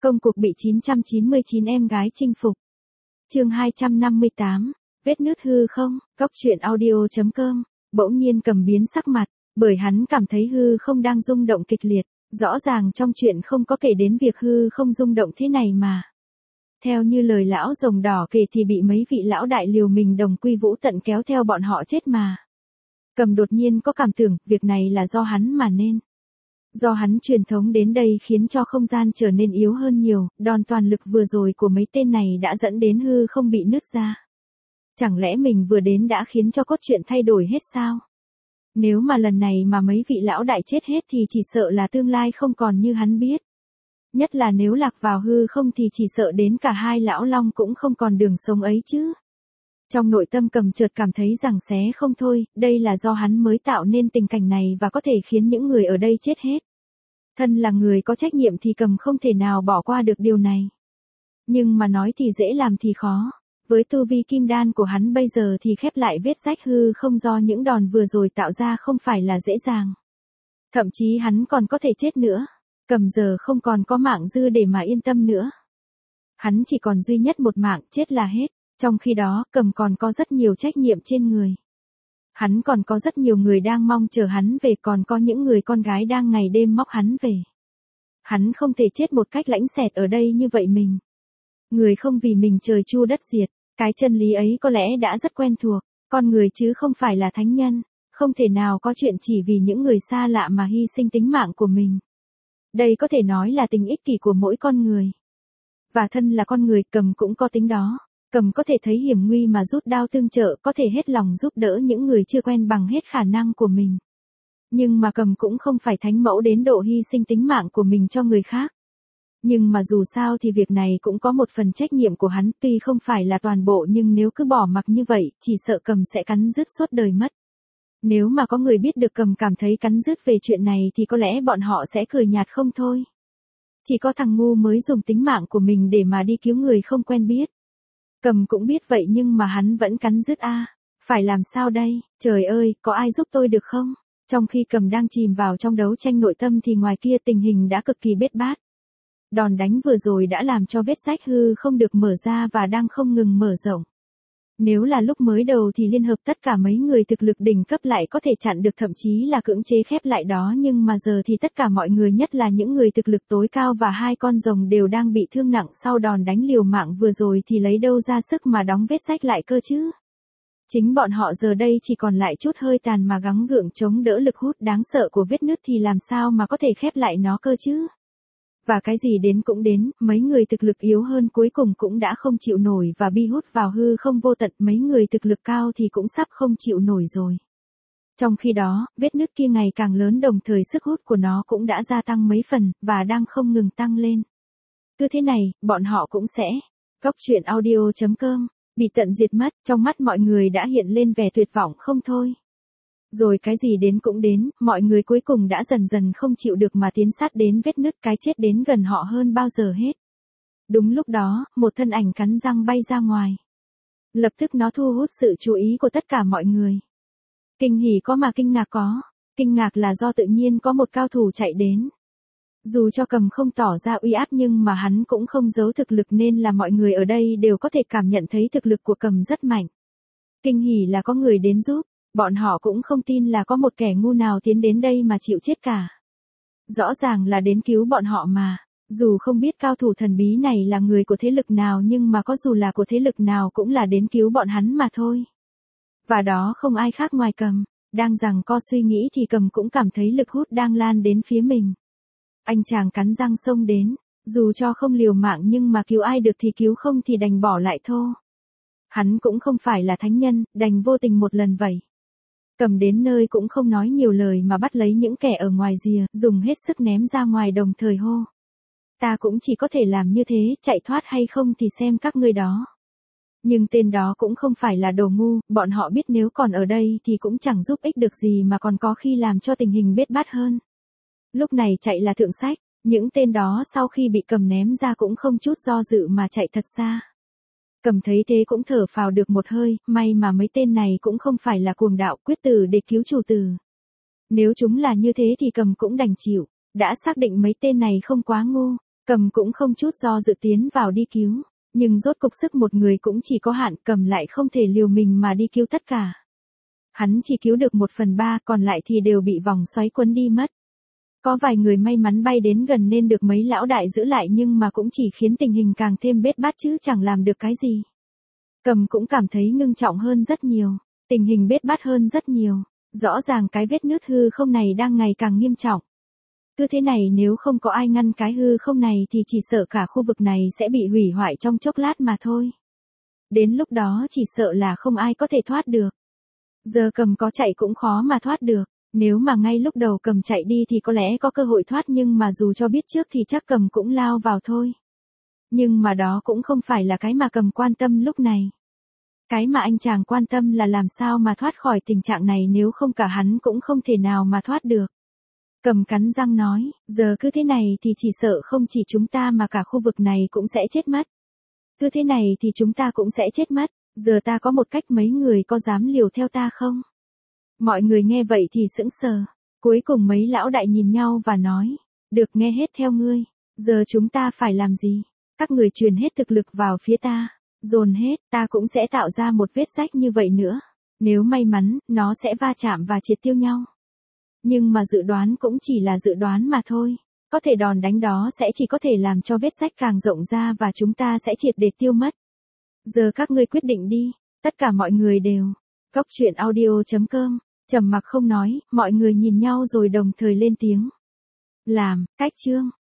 Công cuộc bị 999 em gái chinh phục. Chương 258, vết nứt hư không, góc truyện audio.com. Bỗng nhiên Cầm biến sắc mặt, bởi hắn cảm thấy hư không đang rung động kịch liệt, rõ ràng trong chuyện không có kể đến việc hư không rung động thế này mà. Theo như lời lão rồng đỏ kể thì bị mấy vị lão đại liều mình đồng quy vũ tận kéo theo bọn họ chết mà. Cầm đột nhiên có cảm tưởng, việc này là do hắn mà nên. Do hắn truyền thống đến đây khiến cho không gian trở nên yếu hơn nhiều, đòn toàn lực vừa rồi của mấy tên này đã dẫn đến hư không bị nứt ra. Chẳng lẽ mình vừa đến đã khiến cho cốt truyện thay đổi hết sao? Nếu mà lần này mà mấy vị lão đại chết hết thì chỉ sợ là tương lai không còn như hắn biết. Nhất là nếu lạc vào hư không thì chỉ sợ đến cả hai lão long cũng không còn đường sống ấy chứ. Trong nội tâm Cầm chợt cảm thấy rằng xé không thôi, đây là do hắn mới tạo nên tình cảnh này và có thể khiến những người ở đây chết hết. Thân là người có trách nhiệm thì Cầm không thể nào bỏ qua được điều này. Nhưng mà nói thì dễ làm thì khó. Với tu vi kim đan của hắn bây giờ thì khép lại vết rách hư không do những đòn vừa rồi tạo ra không phải là dễ dàng. Thậm chí hắn còn có thể chết nữa. Cầm giờ không còn có mạng dư để mà yên tâm nữa. Hắn chỉ còn duy nhất một mạng, chết là hết. Trong khi đó, Cầm còn có rất nhiều trách nhiệm trên người. Hắn còn có rất nhiều người đang mong chờ hắn về, còn có những người con gái đang ngày đêm móc hắn về. Hắn không thể chết một cách lãnh xẹt ở đây như vậy mình. Người không vì mình trời chu đất diệt, cái chân lý ấy có lẽ đã rất quen thuộc, con người chứ không phải là thánh nhân, không thể nào có chuyện chỉ vì những người xa lạ mà hy sinh tính mạng của mình. Đây có thể nói là tính ích kỷ của mỗi con người. Và thân là con người, Cầm cũng có tính đó. Cầm có thể thấy hiểm nguy mà rút đao tương trợ, có thể hết lòng giúp đỡ những người chưa quen bằng hết khả năng của mình. Nhưng mà Cầm cũng không phải thánh mẫu đến độ hy sinh tính mạng của mình cho người khác. Nhưng mà dù sao thì việc này cũng có một phần trách nhiệm của hắn, tuy không phải là toàn bộ nhưng nếu cứ bỏ mặc như vậy, chỉ sợ Cầm sẽ cắn rứt suốt đời mất. Nếu mà có người biết được Cầm cảm thấy cắn rứt về chuyện này thì có lẽ bọn họ sẽ cười nhạt không thôi. Chỉ có thằng ngu mới dùng tính mạng của mình để mà đi cứu người không quen biết. Cầm cũng biết vậy nhưng mà hắn vẫn cắn rứt phải làm sao đây, trời ơi, có ai giúp tôi được không? Trong khi Cầm đang chìm vào trong đấu tranh nội tâm thì ngoài kia tình hình đã cực kỳ bết bát. Đòn đánh vừa rồi đã làm cho vết rách hư không được mở ra và đang không ngừng mở rộng. Nếu là lúc mới đầu thì liên hợp tất cả mấy người thực lực đỉnh cấp lại có thể chặn được, thậm chí là cưỡng chế khép lại đó, nhưng mà giờ thì tất cả mọi người, nhất là những người thực lực tối cao và hai con rồng đều đang bị thương nặng sau đòn đánh liều mạng vừa rồi thì lấy đâu ra sức mà đóng vết rách lại cơ chứ. Chính bọn họ giờ đây chỉ còn lại chút hơi tàn mà gắng gượng chống đỡ lực hút đáng sợ của vết nứt thì làm sao mà có thể khép lại nó cơ chứ. Và cái gì đến cũng đến, mấy người thực lực yếu hơn cuối cùng cũng đã không chịu nổi và bị hút vào hư không vô tận, mấy người thực lực cao thì cũng sắp không chịu nổi rồi. Trong khi đó, vết nứt kia ngày càng lớn, đồng thời sức hút của nó cũng đã gia tăng mấy phần, và đang không ngừng tăng lên. Cứ thế này, bọn họ cũng sẽ, góc truyện audio.com, bị tận diệt mất, trong mắt mọi người đã hiện lên vẻ tuyệt vọng không thôi. Rồi cái gì đến cũng đến, mọi người cuối cùng đã dần dần không chịu được mà tiến sát đến vết nứt, cái chết đến gần họ hơn bao giờ hết. Đúng lúc đó, một thân ảnh cắn răng bay ra ngoài. Lập tức nó thu hút sự chú ý của tất cả mọi người. Kinh hỉ có mà kinh ngạc có. Kinh ngạc là do tự nhiên có một cao thủ chạy đến. Dù cho Cầm không tỏ ra uy áp nhưng mà hắn cũng không giấu thực lực nên là mọi người ở đây đều có thể cảm nhận thấy thực lực của Cầm rất mạnh. Kinh hỉ là có người đến giúp. Bọn họ cũng không tin là có một kẻ ngu nào tiến đến đây mà chịu chết cả. Rõ ràng là đến cứu bọn họ mà. Dù không biết cao thủ thần bí này là người của thế lực nào nhưng mà có dù là của thế lực nào cũng là đến cứu bọn hắn mà thôi. Và đó không ai khác ngoài Cầm. Đang giằng co suy nghĩ thì Cầm cũng cảm thấy lực hút đang lan đến phía mình. Anh chàng cắn răng xông đến. Dù cho không liều mạng nhưng mà cứu ai được thì cứu, không thì đành bỏ lại thôi. Hắn cũng không phải là thánh nhân, đành vô tình một lần vậy. Cầm đến nơi cũng không nói nhiều lời mà bắt lấy những kẻ ở ngoài rìa, dùng hết sức ném ra ngoài đồng thời hô. Ta cũng chỉ có thể làm như thế, chạy thoát hay không thì xem các ngươi đó. Nhưng tên đó cũng không phải là đồ ngu, bọn họ biết nếu còn ở đây thì cũng chẳng giúp ích được gì mà còn có khi làm cho tình hình bết bát hơn. Lúc này chạy là thượng sách, những tên đó sau khi bị Cầm ném ra cũng không chút do dự mà chạy thật xa. Cầm thấy thế cũng thở phào được một hơi, may mà mấy tên này cũng không phải là cuồng đạo quyết tử để cứu chủ tử. Nếu chúng là như thế thì Cầm cũng đành chịu, đã xác định mấy tên này không quá ngu, Cầm cũng không chút do dự tiến vào đi cứu. Nhưng rốt cục sức một người cũng chỉ có hạn, Cầm lại không thể liều mình mà đi cứu tất cả. Hắn chỉ cứu được 1/3, còn lại thì đều bị vòng xoáy cuốn đi mất. Có vài người may mắn bay đến gần nên được mấy lão đại giữ lại, nhưng mà cũng chỉ khiến tình hình càng thêm bết bát chứ chẳng làm được cái gì. Cầm cũng cảm thấy ngưng trọng hơn rất nhiều, tình hình bết bát hơn rất nhiều. Rõ ràng cái vết nứt hư không này đang ngày càng nghiêm trọng. Cứ thế này nếu không có ai ngăn cái hư không này thì chỉ sợ cả khu vực này sẽ bị hủy hoại trong chốc lát mà thôi. Đến lúc đó chỉ sợ là không ai có thể thoát được. Giờ Cầm có chạy cũng khó mà thoát được. Nếu mà ngay lúc đầu Cầm chạy đi thì có lẽ có cơ hội thoát, nhưng mà dù cho biết trước thì chắc Cầm cũng lao vào thôi. Nhưng mà đó cũng không phải là cái mà Cầm quan tâm lúc này. Cái mà anh chàng quan tâm là làm sao mà thoát khỏi tình trạng này, nếu không cả hắn cũng không thể nào mà thoát được. Cầm cắn răng nói, giờ cứ thế này thì chỉ sợ không chỉ chúng ta mà cả khu vực này cũng sẽ chết mất. Cứ thế này thì chúng ta cũng sẽ chết mất, giờ ta có một cách, mấy người có dám liều theo ta không? Mọi người nghe vậy thì sững sờ, cuối cùng mấy lão đại nhìn nhau và nói, được, nghe hết theo ngươi, giờ chúng ta phải làm gì? Các người truyền hết thực lực vào phía ta, dồn hết, ta cũng sẽ tạo ra một vết rách như vậy nữa. Nếu may mắn, nó sẽ va chạm và triệt tiêu nhau. Nhưng mà dự đoán cũng chỉ là dự đoán mà thôi. Có thể đòn đánh đó sẽ chỉ có thể làm cho vết rách càng rộng ra và chúng ta sẽ triệt để tiêu mất. Giờ các ngươi quyết định đi. Tất cả mọi người đều. Góc truyện audio.com. Trầm mặc không nói, mọi người nhìn nhau rồi đồng thời lên tiếng. Làm, cách chương.